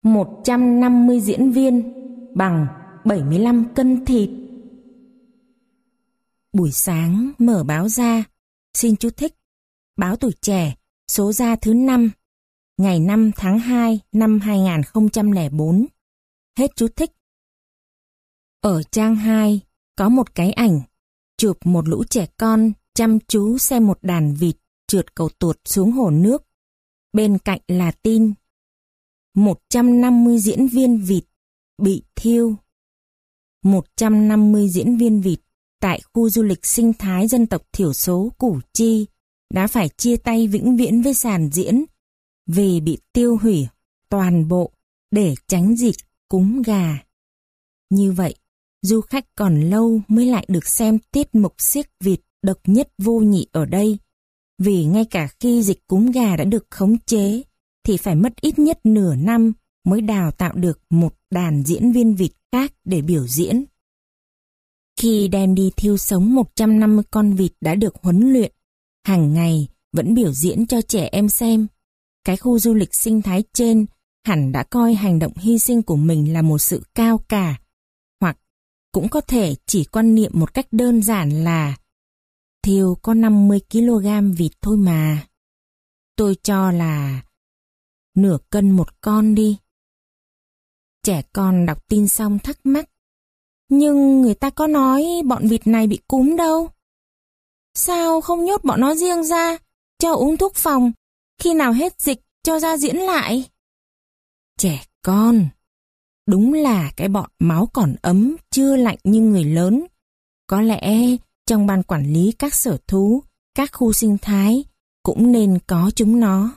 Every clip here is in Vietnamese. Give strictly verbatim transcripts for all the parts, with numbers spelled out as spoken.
một trăm năm mươi diễn viên bằng bảy mươi lăm cân thịt. Buổi sáng mở báo ra, xin chú thích, báo Tuổi Trẻ, số ra thứ năm, ngày năm tháng hai năm hai nghìn không trăm lẻ bốn. Hết chú thích. Ở trang hai có một cái ảnh, chụp một lũ trẻ con chăm chú xem một đàn vịt trượt cầu tuột xuống hồ nước. Bên cạnh là tin: một trăm năm mươi diễn viên vịt bị thiêu. một trăm năm mươi diễn viên vịt tại khu du lịch sinh thái dân tộc thiểu số Củ Chi đã phải chia tay vĩnh viễn với sàn diễn vì bị tiêu hủy toàn bộ để tránh dịch cúm gà. Như vậy, du khách còn lâu mới lại được xem tiết mục xiếc vịt độc nhất vô nhị ở đây, vì ngay cả khi dịch cúm gà đã được khống chế thì phải mất ít nhất nửa năm mới đào tạo được một đàn diễn viên vịt khác để biểu diễn. Khi đem đi thiêu sống một trăm năm mươi con vịt đã được huấn luyện, hàng ngày vẫn biểu diễn cho trẻ em xem, cái khu du lịch sinh thái trên hẳn đã coi hành động hy sinh của mình là một sự cao cả, hoặc cũng có thể chỉ quan niệm một cách đơn giản là thiêu có năm mươi ki lô gam vịt thôi mà. Tôi cho là nửa cân một con đi. Trẻ con đọc tin xong thắc mắc: nhưng người ta có nói bọn vịt này bị cúm đâu. Sao không nhốt bọn nó riêng ra, cho uống thuốc phòng, khi nào hết dịch cho ra diễn lại? Trẻ con, đúng là cái bọn máu còn ấm, chưa lạnh như người lớn. Có lẽ trong ban quản lý các sở thú, các khu sinh thái cũng nên có chúng nó.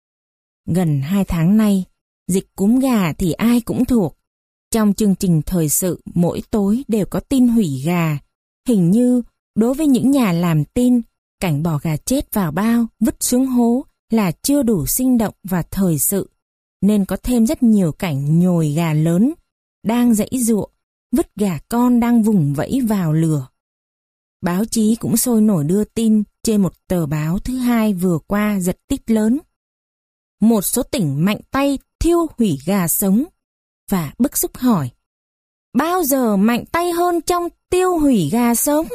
Gần hai tháng nay, dịch cúm gà thì ai cũng thuộc. Trong chương trình thời sự mỗi tối đều có tin hủy gà. Hình như đối với những nhà làm tin, cảnh bỏ gà chết vào bao, vứt xuống hố là chưa đủ sinh động và thời sự, nên có thêm rất nhiều cảnh nhồi gà lớn đang giãy giụa, vứt gà con đang vùng vẫy vào lửa. Báo chí cũng sôi nổi đưa tin trên một tờ báo thứ hai vừa qua giật tít lớn: một số tỉnh mạnh tay thiêu hủy gà sống, và bức xúc hỏi: bao giờ mạnh tay hơn trong tiêu hủy gà sống?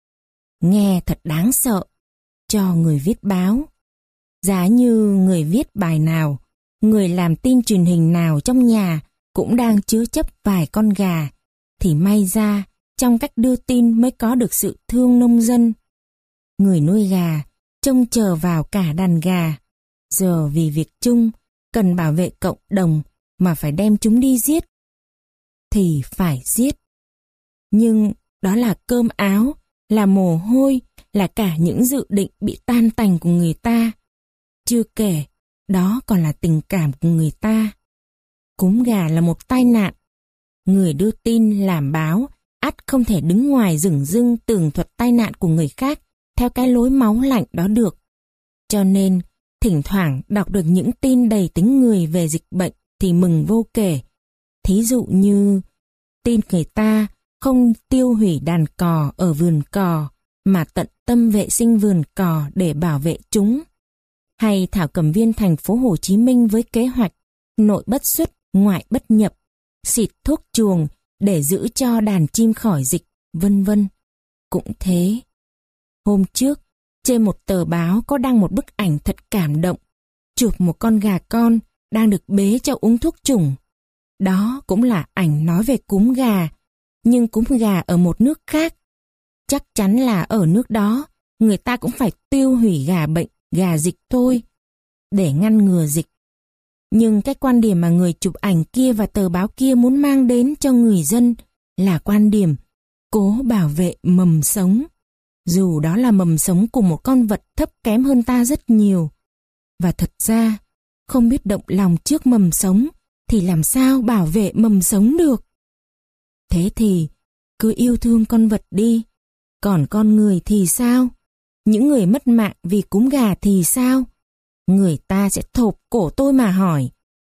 Nghe thật đáng sợ cho người viết báo. Giá như người viết bài nào, người làm tin truyền hình nào trong nhà cũng đang chứa chấp vài con gà, thì may ra trong cách đưa tin mới có được sự thương nông dân. Người nuôi gà trông chờ vào cả đàn gà, giờ vì việc chung cần bảo vệ cộng đồng mà phải đem chúng đi giết, thì phải giết. Nhưng đó là cơm áo, là mồ hôi, là cả những dự định bị tan tành của người ta. Chưa kể, đó còn là tình cảm của người ta. Cúm gà là một tai nạn. Người đưa tin làm báo ắt không thể đứng ngoài dửng dưng tường thuật tai nạn của người khác theo cái lối máu lạnh đó được. Cho nên, thỉnh thoảng đọc được những tin đầy tính người về dịch bệnh thì mừng vô kể. Thí dụ như tin người ta không tiêu hủy đàn cò ở vườn cò mà tận tâm vệ sinh vườn cò để bảo vệ chúng. Hay thảo cầm viên thành phố Hồ Chí Minh với kế hoạch nội bất xuất, ngoại bất nhập, xịt thuốc chuồng để giữ cho đàn chim khỏi dịch, vân vân. Cũng thế. Hôm trước, trên một tờ báo có đăng một bức ảnh thật cảm động, chụp một con gà con đang được bế cho uống thuốc chủng. Đó cũng là ảnh nói về cúm gà, nhưng cúm gà ở một nước khác. Chắc chắn là ở nước đó, người ta cũng phải tiêu hủy gà bệnh, gà dịch thôi, để ngăn ngừa dịch. Nhưng cái quan điểm mà người chụp ảnh kia và tờ báo kia muốn mang đến cho người dân là quan điểm cố bảo vệ mầm sống, dù đó là mầm sống của một con vật thấp kém hơn ta rất nhiều. Và thật ra, không biết động lòng trước mầm sống thì làm sao bảo vệ mầm sống được. Thế thì cứ yêu thương con vật đi. Còn con người thì sao? Những người mất mạng vì cúm gà thì sao? Người ta sẽ thộp cổ tôi mà hỏi.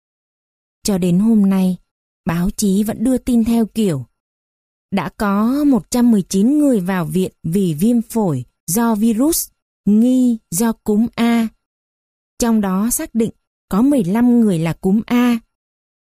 Cho đến hôm nay, báo chí vẫn đưa tin theo kiểu đã có một trăm mười chín người vào viện vì viêm phổi do virus, nghi do cúm A. Trong đó xác định có mười lăm người là cúm A.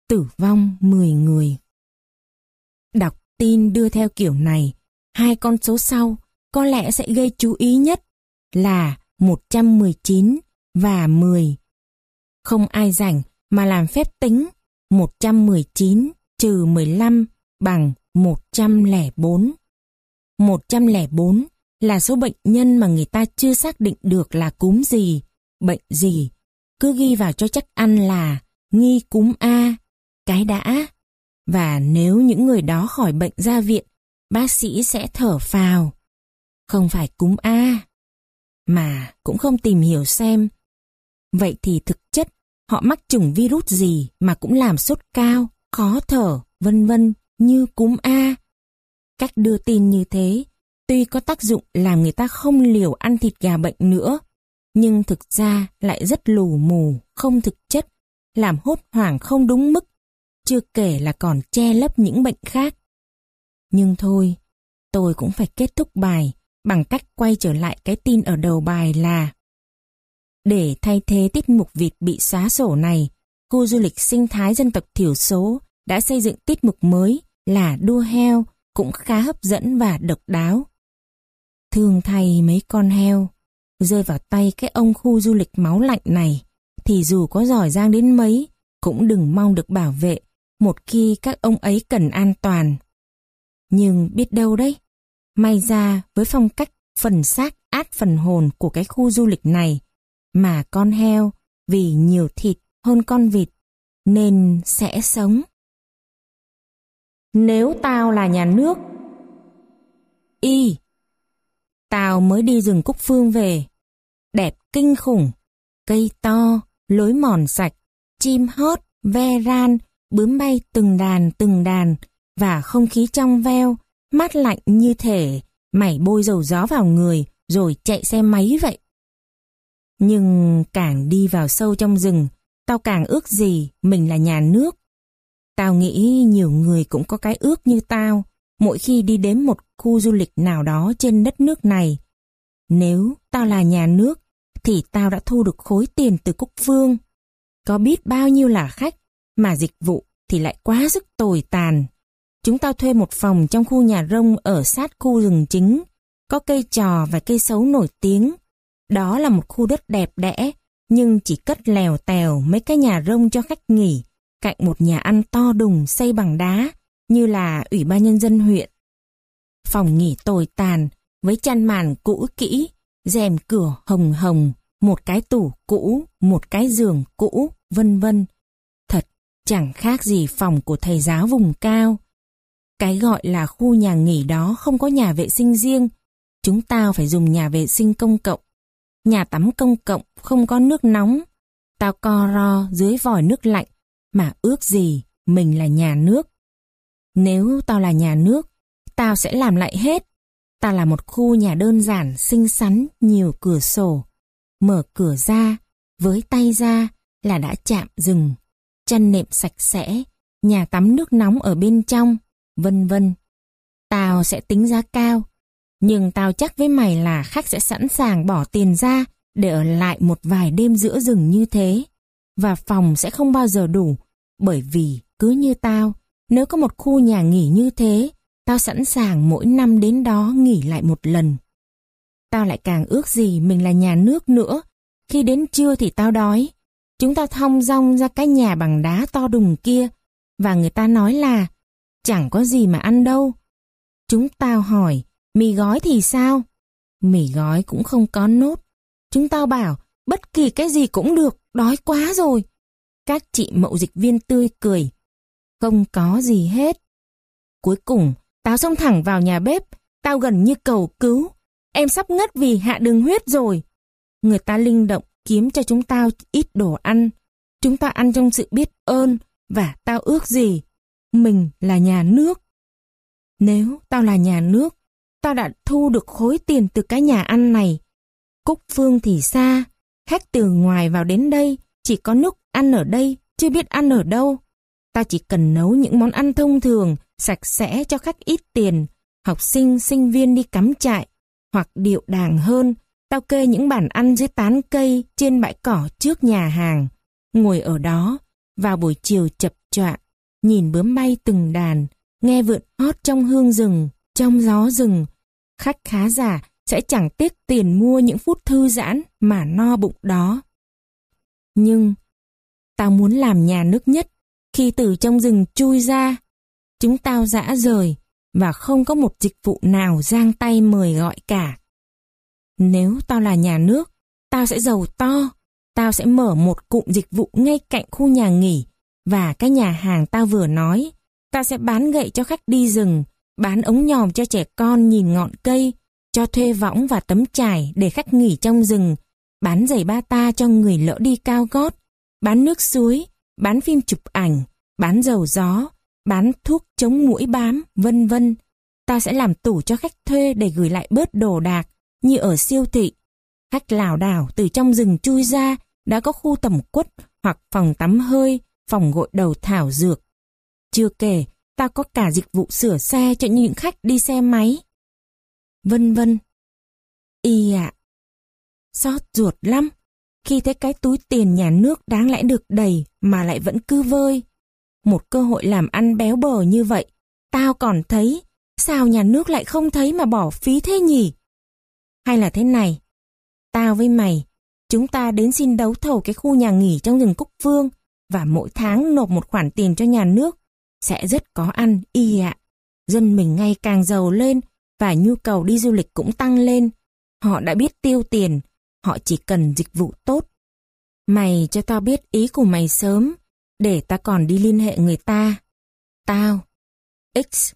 tử vong mười người. Đọc tin đưa theo kiểu này, hai con số sau có lẽ sẽ gây chú ý nhất là một trăm mười chín và mười. Không ai rảnh mà làm phép tính một trăm mười chín trừ mười lăm bằng một trăm lẻ bốn. một trăm lẻ bốn là số bệnh nhân mà người ta chưa xác định được là cúm gì, bệnh gì. Cứ ghi vào cho chắc ăn là nghi cúm A, cái đã. Và nếu những người đó khỏi bệnh ra viện, bác sĩ sẽ thở phào. Không phải cúm A, mà cũng không tìm hiểu xem. Vậy thì thực chất họ mắc chủng virus gì mà cũng làm sốt cao, khó thở, vân vân như cúm A. Cách đưa tin như thế, tuy có tác dụng làm người ta không liều ăn thịt gà bệnh nữa, nhưng thực ra lại rất lù mù, không thực chất, làm hốt hoảng không đúng mức, chưa kể là còn che lấp những bệnh khác. Nhưng thôi, tôi cũng phải kết thúc bài bằng cách quay trở lại cái tin ở đầu bài là: để thay thế tiết mục vịt bị xóa sổ này, khu du lịch sinh thái dân tộc thiểu số đã xây dựng tiết mục mới là đua heo, cũng khá hấp dẫn và độc đáo. Thương thay mấy con heo, rơi vào tay cái ông khu du lịch máu lạnh này, thì dù có giỏi giang đến mấy, cũng đừng mong được bảo vệ một khi các ông ấy cần an toàn. Nhưng biết đâu đấy, may ra với phong cách phần xác át phần hồn của cái khu du lịch này, mà con heo vì nhiều thịt hơn con vịt, nên sẽ sống. Nếu tao là nhà nước. Y. Tao mới đi rừng Cúc Phương về. Đẹp kinh khủng. Cây to, lối mòn sạch, chim hót, ve ran, bướm bay từng đàn từng đàn, và không khí trong veo, mát lạnh như thể mày bôi dầu gió vào người rồi chạy xe máy vậy. Nhưng càng đi vào sâu trong rừng, tao càng ước gì mình là nhà nước. Tao nghĩ nhiều người cũng có cái ước như tao mỗi khi đi đến một khu du lịch nào đó trên đất nước này. Nếu tao là nhà nước thì tao đã thu được khối tiền từ Cúc Phương. Có biết bao nhiêu là khách, mà dịch vụ thì lại quá sức tồi tàn. Chúng tao thuê một phòng trong khu nhà rông ở sát khu rừng chính, có cây trò và cây sấu nổi tiếng. Đó là một khu đất đẹp đẽ, nhưng chỉ cất lèo tèo mấy cái nhà rông cho khách nghỉ, cạnh một nhà ăn to đùng xây bằng đá, như là Ủy ban Nhân dân huyện. Phòng nghỉ tồi tàn, với chăn màn cũ kỹ, rèm cửa hồng hồng, một cái tủ cũ, một cái giường cũ, vân vân. Thật chẳng khác gì phòng của thầy giáo vùng cao. Cái gọi là khu nhà nghỉ đó không có nhà vệ sinh riêng, chúng tao phải dùng nhà vệ sinh công cộng. Nhà tắm công cộng không có nước nóng. Tao co ro dưới vòi nước lạnh, mà ước gì mình là nhà nước. Nếu tao là nhà nước, tao sẽ làm lại hết. Tao là một khu nhà đơn giản, xinh xắn, nhiều cửa sổ. Mở cửa ra, với tay ra là đã chạm rừng, chăn nệm sạch sẽ, nhà tắm nước nóng ở bên trong, vân vân. Tao sẽ tính giá cao, nhưng tao chắc với mày là khách sẽ sẵn sàng bỏ tiền ra để ở lại một vài đêm giữa rừng như thế. Và phòng sẽ không bao giờ đủ, bởi vì cứ như tao, nếu có một khu nhà nghỉ như thế, tao sẵn sàng mỗi năm đến đó nghỉ lại một lần. Tao lại càng ước gì mình là nhà nước nữa. Khi đến trưa thì tao đói. Chúng tao thong dong ra cái nhà bằng đá to đùng kia, và người ta nói là chẳng có gì mà ăn đâu. Chúng tao hỏi, mì gói thì sao? Mì gói cũng không có nốt. Chúng tao bảo, bất kỳ cái gì cũng được, đói quá rồi. Các chị mậu dịch viên tươi cười, không có gì hết. Cuối cùng, tao xông thẳng vào nhà bếp, tao gần như cầu cứu. Em sắp ngất vì hạ đường huyết rồi. Người ta linh động kiếm cho chúng tao ít đồ ăn. Chúng ta ăn trong sự biết ơn, và tao ước gì? Mình là nhà nước. Nếu tao là nhà nước, tao đã thu được khối tiền từ cái nhà ăn này. Cúc Phương thì xa, khách từ ngoài vào đến đây, chỉ có nước ăn ở đây, chưa biết ăn ở đâu. Tao chỉ cần nấu những món ăn thông thường, sạch sẽ cho khách ít tiền, học sinh, sinh viên đi cắm trại, hoặc điệu đàng hơn, tao kê những bàn ăn dưới tán cây trên bãi cỏ trước nhà hàng, ngồi ở đó, vào buổi chiều chập choạng, nhìn bướm bay từng đàn, nghe vượn hót trong hương rừng, trong gió rừng. Khách khá giả sẽ chẳng tiếc tiền mua những phút thư giãn mà no bụng đó. Nhưng tao muốn làm nhà nước nhất khi từ trong rừng chui ra. Chúng tao dã rời và không có một dịch vụ nào giang tay mời gọi cả. Nếu tao là nhà nước, tao sẽ giàu to. Tao sẽ mở một cụm dịch vụ ngay cạnh khu nhà nghỉ và cái nhà hàng tao vừa nói. Tao sẽ bán gậy cho khách đi rừng, bán ống nhòm cho trẻ con nhìn ngọn cây, cho thuê võng và tấm trải để khách nghỉ trong rừng, bán giày bata cho người lỡ đi cao gót, bán nước suối, bán phim chụp ảnh, bán dầu gió, bán thuốc chống muỗi bám, vân vân. Tao sẽ làm tủ cho khách thuê để gửi lại bớt đồ đạc, như ở siêu thị. Khách lảo đảo từ trong rừng chui ra đã có khu tẩm quất hoặc phòng tắm hơi, phòng gội đầu thảo dược. Chưa kể, tao có cả dịch vụ sửa xe cho những khách đi xe máy. Vân vân. Y ạ. À, xót ruột lắm khi thấy cái túi tiền nhà nước đáng lẽ được đầy mà lại vẫn cứ vơi. Một cơ hội làm ăn béo bở như vậy, tao còn thấy, sao nhà nước lại không thấy mà bỏ phí thế nhỉ? Hay là thế này, tao với mày, chúng ta đến xin đấu thầu cái khu nhà nghỉ trong rừng Cúc Phương và mỗi tháng nộp một khoản tiền cho nhà nước, sẽ rất có ăn y ạ. À. Dân mình ngày càng giàu lên và nhu cầu đi du lịch cũng tăng lên. Họ đã biết tiêu tiền, họ chỉ cần dịch vụ tốt. Mày cho tao biết ý của mày sớm, để ta còn đi liên hệ người ta. Tao, X.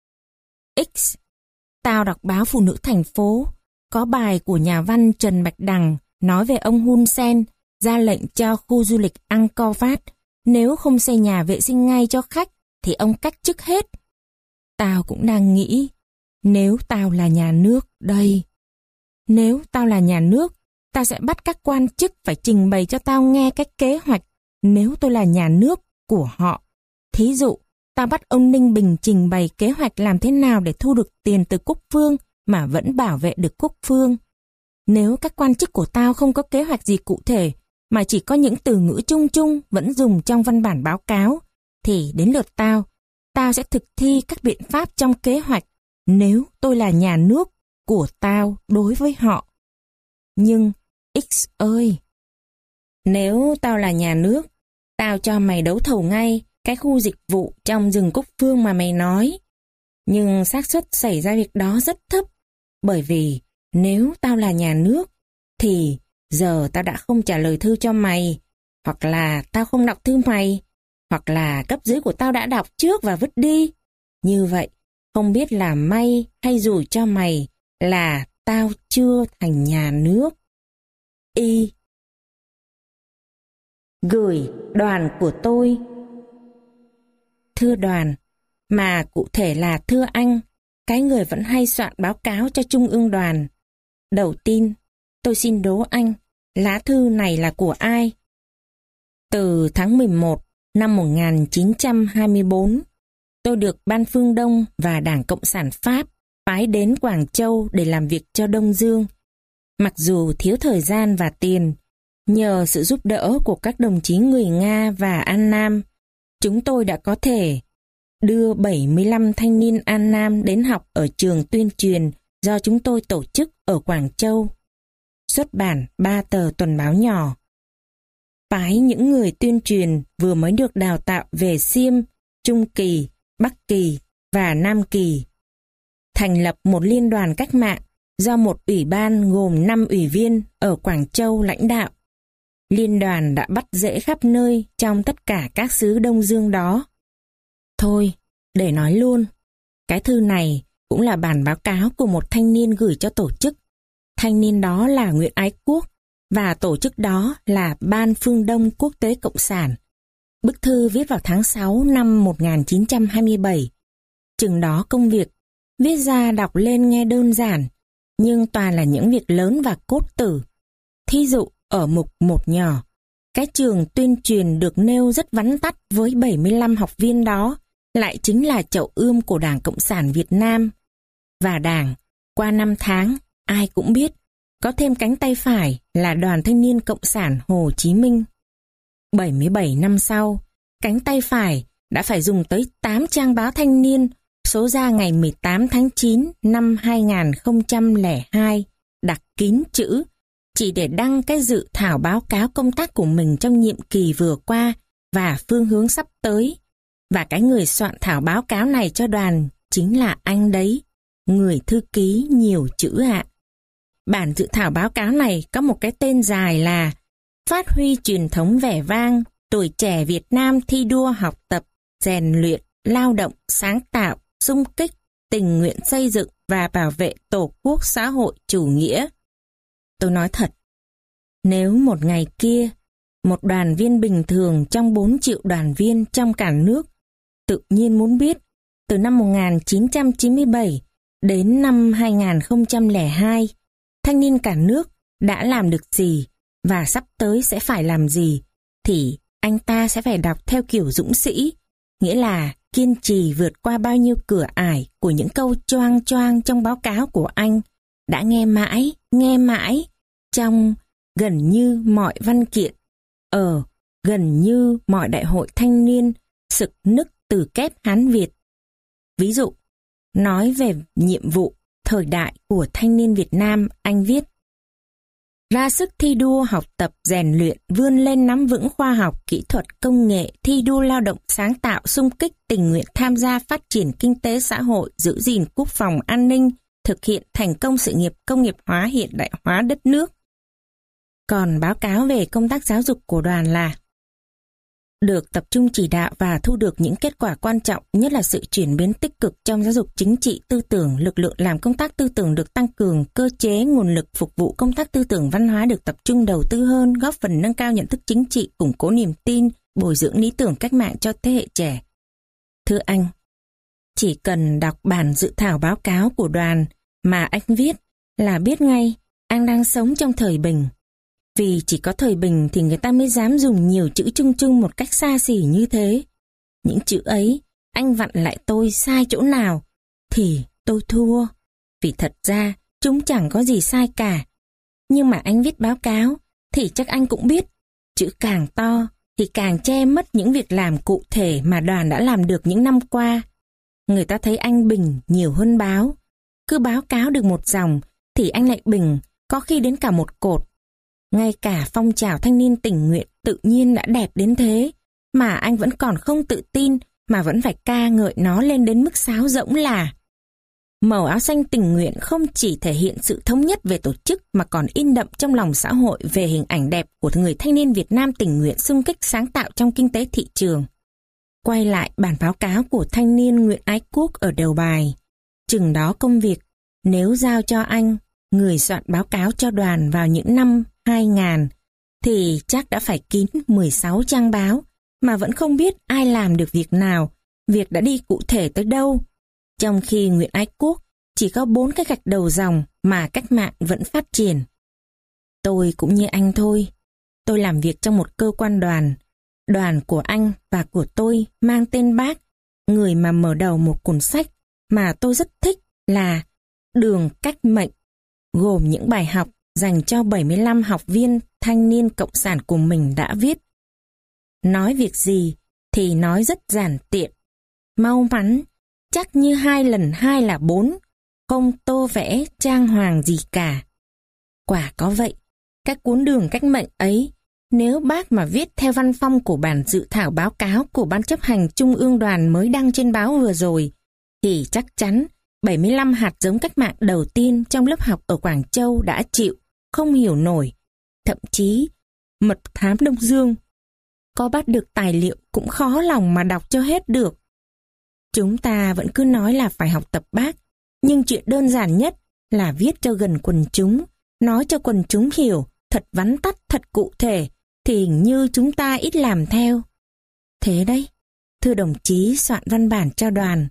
X. Tao đọc báo Phụ Nữ Thành phố, có bài của nhà văn Trần Bạch Đằng nói về ông Hun Sen ra lệnh cho khu du lịch Angkor Wat, nếu không xây nhà vệ sinh ngay cho khách thì ông cách chức hết. Tao cũng đang nghĩ, nếu tao là nhà nước đây. Nếu tao là nhà nước, tao sẽ bắt các quan chức phải trình bày cho tao nghe cái kế hoạch nếu tôi là nhà nước của họ. Thí dụ, tao bắt ông Ninh Bình trình bày kế hoạch làm thế nào để thu được tiền từ Cúc Phương mà vẫn bảo vệ được Cúc Phương. Nếu các quan chức của tao không có kế hoạch gì cụ thể, mà chỉ có những từ ngữ chung chung vẫn dùng trong văn bản báo cáo, thì đến lượt tao, tao sẽ thực thi các biện pháp trong kế hoạch nếu tôi là nhà nước của tao đối với họ. Nhưng, X ơi! Nếu tao là nhà nước, tao cho mày đấu thầu ngay cái khu dịch vụ trong rừng Cúc Phương mà mày nói. Nhưng xác suất xảy ra việc đó rất thấp, bởi vì nếu tao là nhà nước, thì giờ tao đã không trả lời thư cho mày, hoặc là tao không đọc thư mày, hoặc là cấp dưới của tao đã đọc trước và vứt đi. Như vậy, không biết là may hay rủi cho mày là tao chưa thành nhà nước. Y. Gửi đoàn của tôi. Thưa đoàn, mà cụ thể là thưa anh, cái người vẫn hay soạn báo cáo cho Trung ương đoàn. Đầu tiên, tôi xin đố anh, lá thư này là của ai? Từ tháng mười một năm một nghìn chín trăm hai mươi tư, tôi được Ban Phương Đông và Đảng Cộng sản Pháp phái đến Quảng Châu để làm việc cho Đông Dương. Mặc dù thiếu thời gian và tiền, nhờ sự giúp đỡ của các đồng chí người Nga và An Nam, chúng tôi đã có thể đưa bảy mươi lăm thanh niên An Nam đến học ở trường tuyên truyền do chúng tôi tổ chức ở Quảng Châu. Xuất bản ba tờ tuần báo nhỏ. Phái những người tuyên truyền vừa mới được đào tạo về Xiêm, Trung Kỳ, Bắc Kỳ và Nam Kỳ. Thành lập một liên đoàn cách mạng do một ủy ban gồm năm ủy viên ở Quảng Châu lãnh đạo. Liên đoàn đã bắt rễ khắp nơi trong tất cả các xứ Đông Dương đó. Thôi, để nói luôn, cái thư này cũng là bản báo cáo của một thanh niên gửi cho tổ chức. Thanh niên đó là Nguyễn Ái Quốc và tổ chức đó là Ban Phương Đông Quốc tế Cộng sản. Bức thư viết vào tháng sáu năm một nghìn chín trăm hai mươi bảy. Chừng đó công việc, viết ra đọc lên nghe đơn giản, nhưng toàn là những việc lớn và cốt tử. Thí dụ ở mục một nhỏ, cái trường tuyên truyền được nêu rất vắn tắt với bảy mươi lăm học viên đó, lại chính là chậu ươm của Đảng Cộng sản Việt Nam. Và Đảng, qua năm tháng, ai cũng biết, có thêm cánh tay phải là Đoàn Thanh niên Cộng sản Hồ Chí Minh. bảy mươi bảy năm sau, cánh tay phải đã phải dùng tới tám trang báo Thanh niên số ra ngày mười tám tháng chín năm hai nghìn không trăm lẻ hai, đặt kín chữ, chỉ để đăng cái dự thảo báo cáo công tác của mình trong nhiệm kỳ vừa qua và phương hướng sắp tới. Và cái người soạn thảo báo cáo này cho đoàn chính là anh đấy, người thư ký nhiều chữ ạ. Bản dự thảo báo cáo này có một cái tên dài là Phát huy truyền thống vẻ vang, tuổi trẻ Việt Nam thi đua học tập, rèn luyện, lao động, sáng tạo, xung kích, tình nguyện xây dựng và bảo vệ Tổ quốc xã hội chủ nghĩa. Tôi nói thật, nếu một ngày kia, một đoàn viên bình thường trong bốn triệu đoàn viên trong cả nước tự nhiên muốn biết từ năm một nghìn chín trăm chín mươi bảy đến năm hai nghìn không trăm lẻ hai, thanh niên cả nước đã làm được gì và sắp tới sẽ phải làm gì, thì anh ta sẽ phải đọc theo kiểu dũng sĩ, nghĩa là kiên trì vượt qua bao nhiêu cửa ải của những câu choang choang trong báo cáo của anh, đã nghe mãi, nghe mãi, trong gần như mọi văn kiện, ở gần như mọi đại hội thanh niên, sực nức từ kép Hán Việt. Ví dụ, nói về nhiệm vụ thời đại của thanh niên Việt Nam, anh viết: ra sức thi đua học tập rèn luyện, vươn lên nắm vững khoa học, kỹ thuật, công nghệ, thi đua lao động sáng tạo, xung kích, tình nguyện tham gia phát triển kinh tế xã hội, giữ gìn quốc phòng an ninh, thực hiện thành công sự nghiệp công nghiệp hóa hiện đại hóa đất nước. Còn báo cáo về công tác giáo dục của đoàn là được tập trung chỉ đạo và thu được những kết quả quan trọng, nhất là sự chuyển biến tích cực trong giáo dục chính trị tư tưởng, lực lượng làm công tác tư tưởng được tăng cường, cơ chế, nguồn lực phục vụ công tác tư tưởng văn hóa được tập trung đầu tư hơn, góp phần nâng cao nhận thức chính trị, củng cố niềm tin, bồi dưỡng lý tưởng cách mạng cho thế hệ trẻ. Thưa anh, chỉ cần đọc bản dự thảo báo cáo của đoàn mà anh viết là biết ngay anh đang sống trong thời bình. Vì chỉ có thời bình thì người ta mới dám dùng nhiều chữ chung chung một cách xa xỉ như thế. Những chữ ấy, anh vặn lại tôi sai chỗ nào, thì tôi thua. Vì thật ra, chúng chẳng có gì sai cả. Nhưng mà anh viết báo cáo, thì chắc anh cũng biết, chữ càng to thì càng che mất những việc làm cụ thể mà đoàn đã làm được những năm qua. Người ta thấy anh bình nhiều hơn báo. Cứ báo cáo được một dòng, thì anh lại bình, có khi đến cả một cột. Ngay cả phong trào thanh niên tình nguyện tự nhiên đã đẹp đến thế, mà anh vẫn còn không tự tin, mà vẫn phải ca ngợi nó lên đến mức sáo rỗng là màu áo xanh tình nguyện không chỉ thể hiện sự thống nhất về tổ chức mà còn in đậm trong lòng xã hội về hình ảnh đẹp của người thanh niên Việt Nam tình nguyện xung kích sáng tạo trong kinh tế thị trường. Quay lại bản báo cáo của thanh niên Nguyễn Ái Quốc ở đầu bài, chừng đó công việc, nếu giao cho anh, người soạn báo cáo cho đoàn vào những năm hai nghìn, thì chắc đã phải kín mười sáu trang báo, mà vẫn không biết ai làm được việc nào, việc đã đi cụ thể tới đâu. Trong khi Nguyễn Ái Quốc chỉ có bốn cái gạch đầu dòng mà cách mạng vẫn phát triển. Tôi cũng như anh thôi. Tôi làm việc trong một cơ quan đoàn. Đoàn của anh và của tôi mang tên Bác, người mà mở đầu một cuốn sách mà tôi rất thích là Đường Cách Mệnh, gồm những bài học dành cho bảy mươi lăm học viên thanh niên cộng sản của mình đã viết. Nói việc gì thì nói rất giản tiện, mau mắn, chắc như hai lần hai là bốn, không tô vẽ trang hoàng gì cả. Quả có vậy, cái cuốn Đường Cách Mệnh ấy, nếu bác mà viết theo văn phong của bản dự thảo báo cáo của Ban chấp hành Trung ương đoàn mới đăng trên báo vừa rồi, thì chắc chắn bảy mươi lăm hạt giống cách mạng đầu tiên trong lớp học ở Quảng Châu đã chịu, không hiểu nổi. Thậm chí, mật thám Đông Dương, có bắt được tài liệu cũng khó lòng mà đọc cho hết được. Chúng ta vẫn cứ nói là phải học tập Bác, nhưng chuyện đơn giản nhất là viết cho gần quần chúng, nói cho quần chúng hiểu, thật vắn tắt, thật cụ thể, thì hình như chúng ta ít làm theo. Thế đấy, thưa đồng chí soạn văn bản cho đoàn,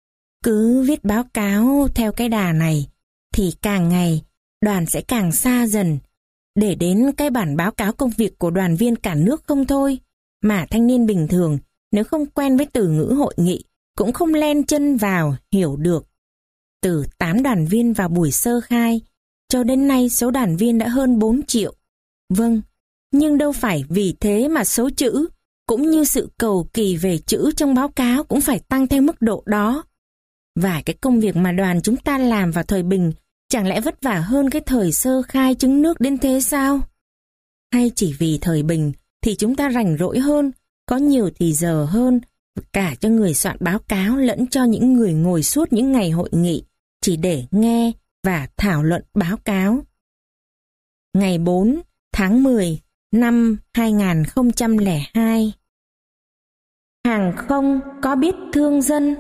cứ viết báo cáo theo cái đà này, thì càng ngày đoàn sẽ càng xa dần, để đến cái bản báo cáo công việc của đoàn viên cả nước không thôi, mà thanh niên bình thường nếu không quen với từ ngữ hội nghị cũng không len chân vào hiểu được. Từ tám đoàn viên vào buổi sơ khai, cho đến nay số đoàn viên đã hơn bốn triệu. Vâng, nhưng đâu phải vì thế mà số chữ, cũng như sự cầu kỳ về chữ trong báo cáo cũng phải tăng theo mức độ đó. Và cái công việc mà đoàn chúng ta làm vào thời bình chẳng lẽ vất vả hơn cái thời sơ khai trứng nước đến thế sao? Hay chỉ vì thời bình thì chúng ta rảnh rỗi hơn, có nhiều thì giờ hơn, cả cho người soạn báo cáo lẫn cho những người ngồi suốt những ngày hội nghị chỉ để nghe và thảo luận báo cáo. Ngày bốn tháng mười năm hai nghìn không trăm lẻ hai. Hàng không có biết thương dân?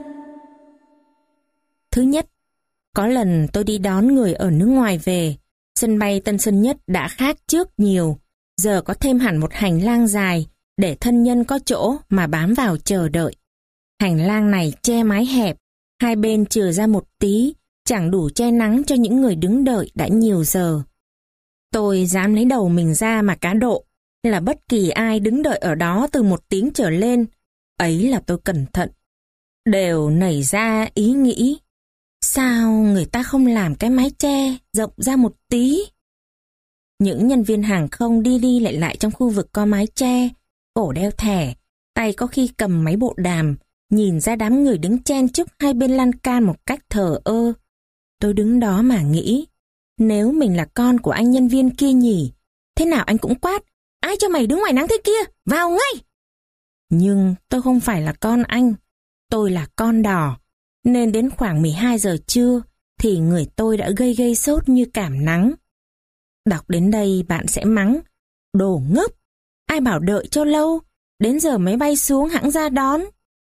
Thứ nhất, có lần tôi đi đón người ở nước ngoài về, sân bay Tân Sơn Nhất đã khác trước nhiều, giờ có thêm hẳn một hành lang dài để thân nhân có chỗ mà bám vào chờ đợi. Hành lang này che mái hẹp, hai bên chừa ra một tí, chẳng đủ che nắng cho những người đứng đợi đã nhiều giờ. Tôi dám lấy đầu mình ra mà cá độ là bất kỳ ai đứng đợi ở đó từ một tiếng trở lên, ấy là tôi cẩn thận, đều nảy ra ý nghĩ, sao người ta không làm cái mái che rộng ra một tí? Những nhân viên hàng không đi đi lại lại trong khu vực có mái che, cổ đeo thẻ, tay có khi cầm máy bộ đàm, nhìn ra đám người đứng chen chúc hai bên lan can một cách thờ ơ. Tôi đứng đó mà nghĩ, nếu mình là con của anh nhân viên kia nhỉ, thế nào anh cũng quát, ai cho mày đứng ngoài nắng thế kia, vào ngay! Nhưng tôi không phải là con anh, tôi là con đỏ, nên đến khoảng mười hai giờ trưa thì người tôi đã gây gây sốt như cảm nắng. Đọc đến đây bạn sẽ mắng, đồ ngốc, ai bảo đợi cho lâu, đến giờ máy bay xuống hãng ra đón.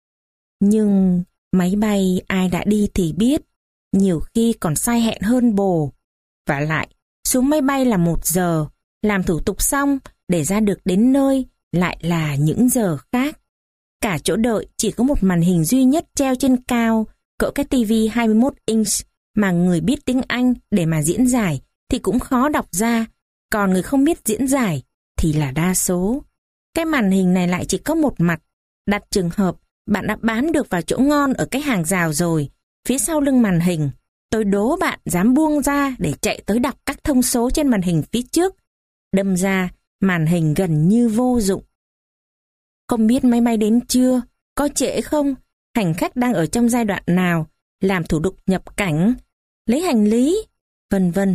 Nhưng máy bay ai đã đi thì biết, nhiều khi còn sai hẹn hơn bồ. Vả lại, xuống máy bay là một giờ, làm thủ tục xong để ra được đến nơi lại là những giờ khác. Cả chỗ đợi chỉ có một màn hình duy nhất treo trên cao, cỡ cái tivi hai mươi mốt inch mà người biết tiếng Anh để mà diễn giải thì cũng khó đọc ra, còn người không biết diễn giải thì là đa số. Cái màn hình này lại chỉ có một mặt, đặt trường hợp bạn đã bám được vào chỗ ngon ở cái hàng rào rồi, phía sau lưng màn hình, tôi đố bạn dám buông ra để chạy tới đọc các thông số trên màn hình phía trước. Đâm ra, màn hình gần như vô dụng. Không biết máy bay đến chưa, có trễ không, hành khách đang ở trong giai đoạn nào, làm thủ tục nhập cảnh, lấy hành lý, vân vân.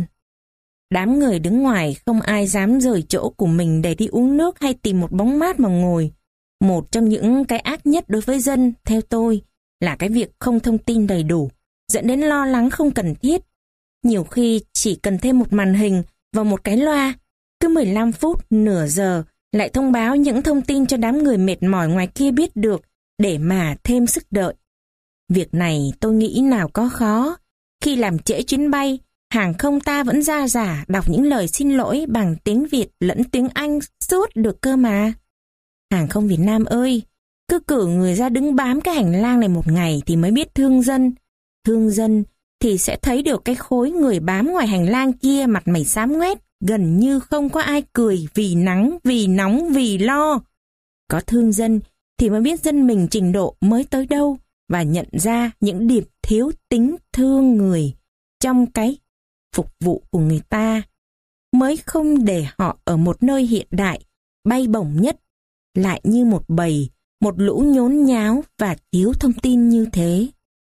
Đám người đứng ngoài không ai dám rời chỗ của mình để đi uống nước hay tìm một bóng mát mà ngồi. Một trong những cái ác nhất đối với dân, theo tôi, là cái việc không thông tin đầy đủ, dẫn đến lo lắng không cần thiết. Nhiều khi chỉ cần thêm một màn hình và một cái loa, cứ mười lăm phút, nửa giờ lại thông báo những thông tin cho đám người mệt mỏi ngoài kia biết được để mà thêm sức đợi. Việc này tôi nghĩ nào có khó. Khi làm trễ chuyến bay, hàng không ta vẫn ra giả đọc những lời xin lỗi bằng tiếng Việt lẫn tiếng Anh suốt được cơ mà. Hàng không Việt Nam ơi, cứ cử người ra đứng bám cái hành lang này một ngày thì mới biết thương dân. Thương dân thì sẽ thấy được cái khối người bám ngoài hành lang kia mặt mày xám ngoét, gần như không có ai cười vì nắng, vì nóng, vì lo. Có thương dân thì mới biết dân mình trình độ mới tới đâu và nhận ra những điểm thiếu tính thương người trong cái phục vụ của người ta, mới không để họ ở một nơi hiện đại, bay bổng nhất, lại như một bầy, một lũ nhốn nháo và thiếu thông tin như thế.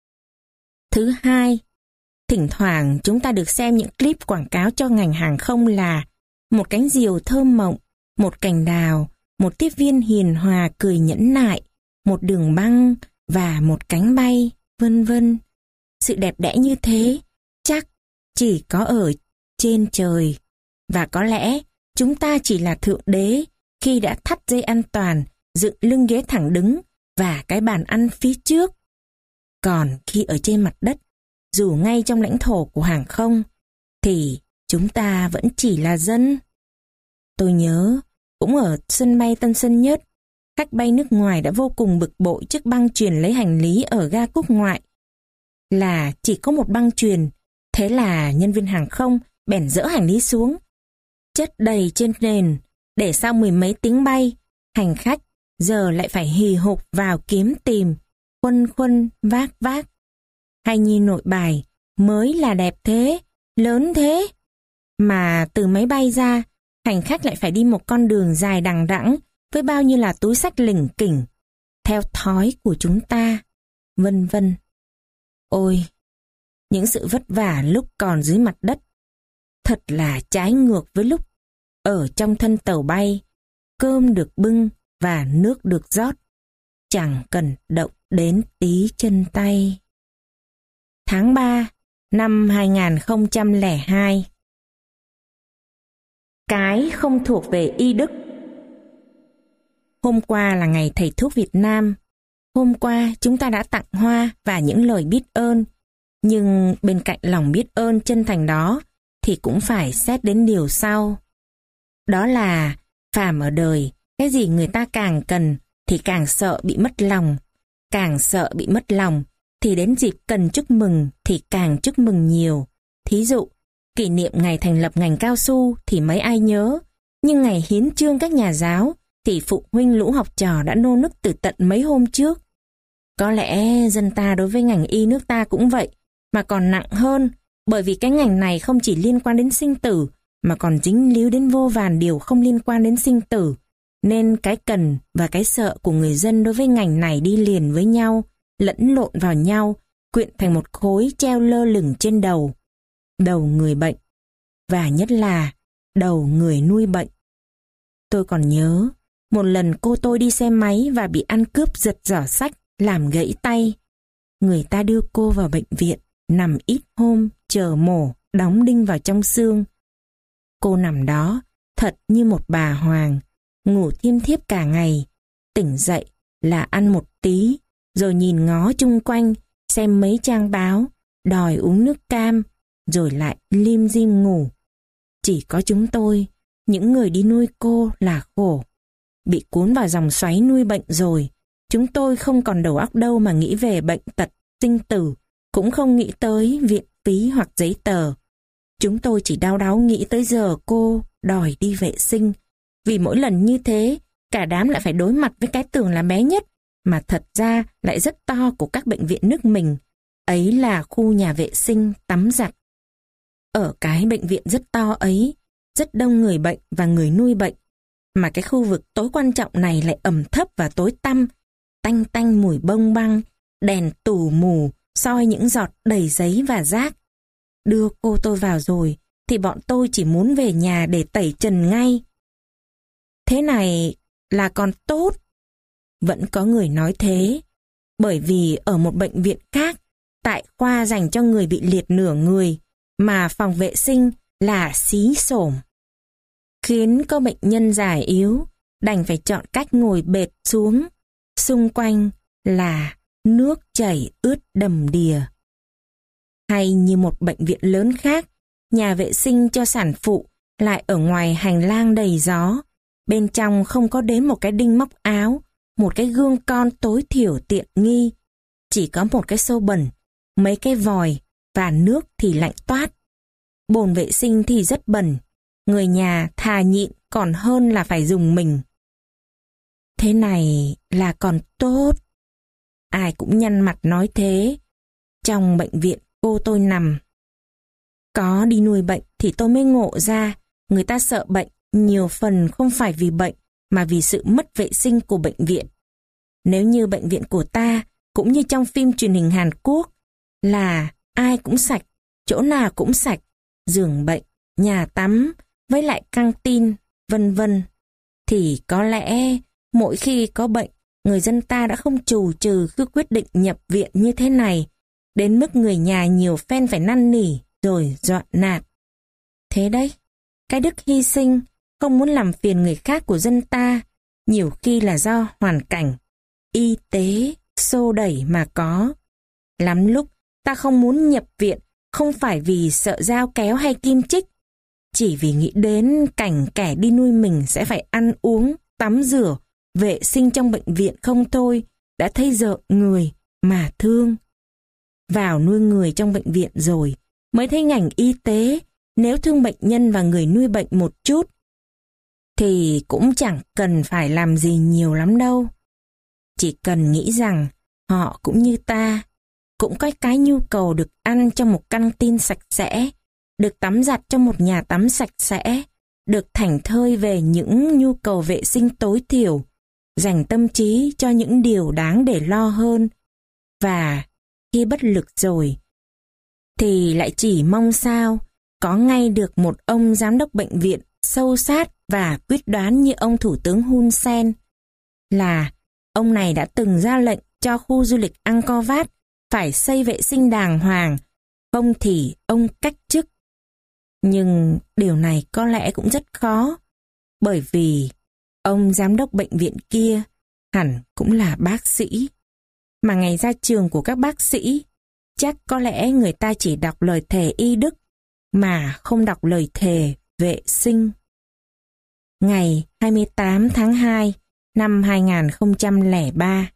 Thứ hai, thỉnh thoảng chúng ta được xem những clip quảng cáo cho ngành hàng không là một cánh diều thơm mộng, một cành đào, một tiếp viên hiền hòa cười nhẫn nại, một đường băng và một cánh bay, vân vân. Sự đẹp đẽ như thế chắc chỉ có ở trên trời. Và có lẽ chúng ta chỉ là thượng đế khi đã thắt dây an toàn, dựng lưng ghế thẳng đứng và cái bàn ăn phía trước. Còn khi ở trên mặt đất, dù ngay trong lãnh thổ của hàng không, thì chúng ta vẫn chỉ là dân. Tôi nhớ, cũng ở sân bay Tân Sơn Nhất, khách bay nước ngoài đã vô cùng bực bội trước băng chuyền lấy hành lý ở ga Cúc Ngoại. Là chỉ có một băng chuyền, thế là nhân viên hàng không bèn dỡ hành lý xuống, chất đầy trên nền, để sau mười mấy tiếng bay, hành khách giờ lại phải hì hục vào kiếm tìm, khuân khuân vác vác. Hay như nội bài, mới là đẹp thế, lớn thế. Mà từ máy bay ra, hành khách lại phải đi một con đường dài đằng đẵng với bao nhiêu là túi xách lỉnh kỉnh, theo thói của chúng ta, vân vân. Ôi, những sự vất vả lúc còn dưới mặt đất, thật là trái ngược với lúc ở trong thân tàu bay, cơm được bưng và nước được rót, chẳng cần động đến tí chân tay. Tháng ba năm hai nghìn không trăm lẻ hai. Cái không thuộc về y đức. Hôm qua là ngày thầy thuốc Việt Nam. Hôm qua chúng ta đã tặng hoa và những lời biết ơn. Nhưng bên cạnh lòng biết ơn chân thành đó thì cũng phải xét đến điều sau. Đó là phàm ở đời, cái gì người ta càng cần thì càng sợ bị mất lòng. Càng sợ bị mất lòng thì đến dịp cần chúc mừng thì càng chúc mừng nhiều. Thí dụ, kỷ niệm ngày thành lập ngành cao su thì mấy ai nhớ, nhưng ngày hiến chương các nhà giáo thì phụ huynh lũ học trò đã nô nức từ tận mấy hôm trước. Có lẽ dân ta đối với ngành y nước ta cũng vậy, mà còn nặng hơn, bởi vì cái ngành này không chỉ liên quan đến sinh tử, mà còn dính líu đến vô vàn điều không liên quan đến sinh tử. Nên cái cần và cái sợ của người dân đối với ngành này đi liền với nhau, lẫn lộn vào nhau, quyện thành một khối treo lơ lửng trên đầu. Đầu người bệnh, và nhất là đầu người nuôi bệnh. Tôi còn nhớ, một lần cô tôi đi xe máy và bị ăn cướp giật giỏ sách, làm gãy tay. Người ta đưa cô vào bệnh viện, nằm ít hôm, chờ mổ, đóng đinh vào trong xương. Cô nằm đó, thật như một bà hoàng, ngủ thiêm thiếp cả ngày, tỉnh dậy là ăn một tí, rồi nhìn ngó chung quanh, xem mấy trang báo, đòi uống nước cam, rồi lại lim dim ngủ. Chỉ có chúng tôi, những người đi nuôi cô là khổ. Bị cuốn vào dòng xoáy nuôi bệnh rồi, chúng tôi không còn đầu óc đâu mà nghĩ về bệnh tật, sinh tử, cũng không nghĩ tới viện phí hoặc giấy tờ. Chúng tôi chỉ đau đáu nghĩ tới giờ cô đòi đi vệ sinh, vì mỗi lần như thế, cả đám lại phải đối mặt với cái tường là bé nhất, mà thật ra lại rất to của các bệnh viện nước mình. Ấy là khu nhà vệ sinh tắm giặt. Ở cái bệnh viện rất to ấy, rất đông người bệnh và người nuôi bệnh, mà cái khu vực tối quan trọng này lại ẩm thấp và tối tăm, tanh tanh mùi bông băng, đèn tù mù, soi những giọt đầy giấy và rác. Đưa cô tôi vào rồi, thì bọn tôi chỉ muốn về nhà để tẩy trần ngay. Thế này là còn tốt. Vẫn có người nói thế, bởi vì ở một bệnh viện khác, tại khoa dành cho người bị liệt nửa người, mà phòng vệ sinh là xí xổm, khiến có bệnh nhân già yếu đành phải chọn cách ngồi bệt xuống, xung quanh là nước chảy ướt đầm đìa. Hay như một bệnh viện lớn khác, nhà vệ sinh cho sản phụ lại ở ngoài hành lang đầy gió, bên trong không có đến một cái đinh móc áo, một cái gương con tối thiểu tiện nghi, chỉ có một cái xô bẩn, mấy cái vòi và nước thì lạnh toát. Bồn vệ sinh thì rất bẩn, người nhà thà nhịn còn hơn là phải dùng mình. Thế này là còn tốt. Ai cũng nhăn mặt nói thế. Trong bệnh viện cô tôi nằm. Có đi nuôi bệnh thì tôi mới ngộ ra, người ta sợ bệnh nhiều phần không phải vì bệnh, mà vì sự mất vệ sinh của bệnh viện. Nếu như bệnh viện của ta, cũng như trong phim truyền hình Hàn Quốc, là ai cũng sạch, chỗ nào cũng sạch, giường bệnh, nhà tắm, với lại căng tin, vân vân, thì có lẽ mỗi khi có bệnh, người dân ta đã không chù trừ cứ quyết định nhập viện như thế này, đến mức người nhà nhiều phen phải năn nỉ rồi dọa nạt. Thế đấy, cái đức hy sinh, không muốn làm phiền người khác của dân ta, nhiều khi là do hoàn cảnh, y tế, xô đẩy mà có. Lắm lúc ta không muốn nhập viện, không phải vì sợ dao kéo hay kim chích, chỉ vì nghĩ đến cảnh kẻ đi nuôi mình sẽ phải ăn uống, tắm rửa, vệ sinh trong bệnh viện không thôi, đã thấy rợn người mà thương. Vào nuôi người trong bệnh viện rồi, mới thấy ngành y tế, nếu thương bệnh nhân và người nuôi bệnh một chút, thì cũng chẳng cần phải làm gì nhiều lắm đâu. Chỉ cần nghĩ rằng họ cũng như ta, cũng có cái nhu cầu được ăn trong một căng tin sạch sẽ, được tắm giặt trong một nhà tắm sạch sẽ, được thảnh thơi về những nhu cầu vệ sinh tối thiểu, dành tâm trí cho những điều đáng để lo hơn. Và khi bất lực rồi, thì lại chỉ mong sao có ngay được một ông giám đốc bệnh viện sâu sát và quyết đoán như ông Thủ tướng Hun Sen, là ông này đã từng ra lệnh cho khu du lịch Angkor Wat phải xây vệ sinh đàng hoàng, không thì ông cách chức. Nhưng điều này có lẽ cũng rất khó, bởi vì ông giám đốc bệnh viện kia hẳn cũng là bác sĩ. Mà ngày ra trường của các bác sĩ, chắc có lẽ người ta chỉ đọc lời thề y đức, mà không đọc lời thề vệ sinh. Ngày hai mươi tám tháng hai năm hai nghìn không trăm lẻ ba,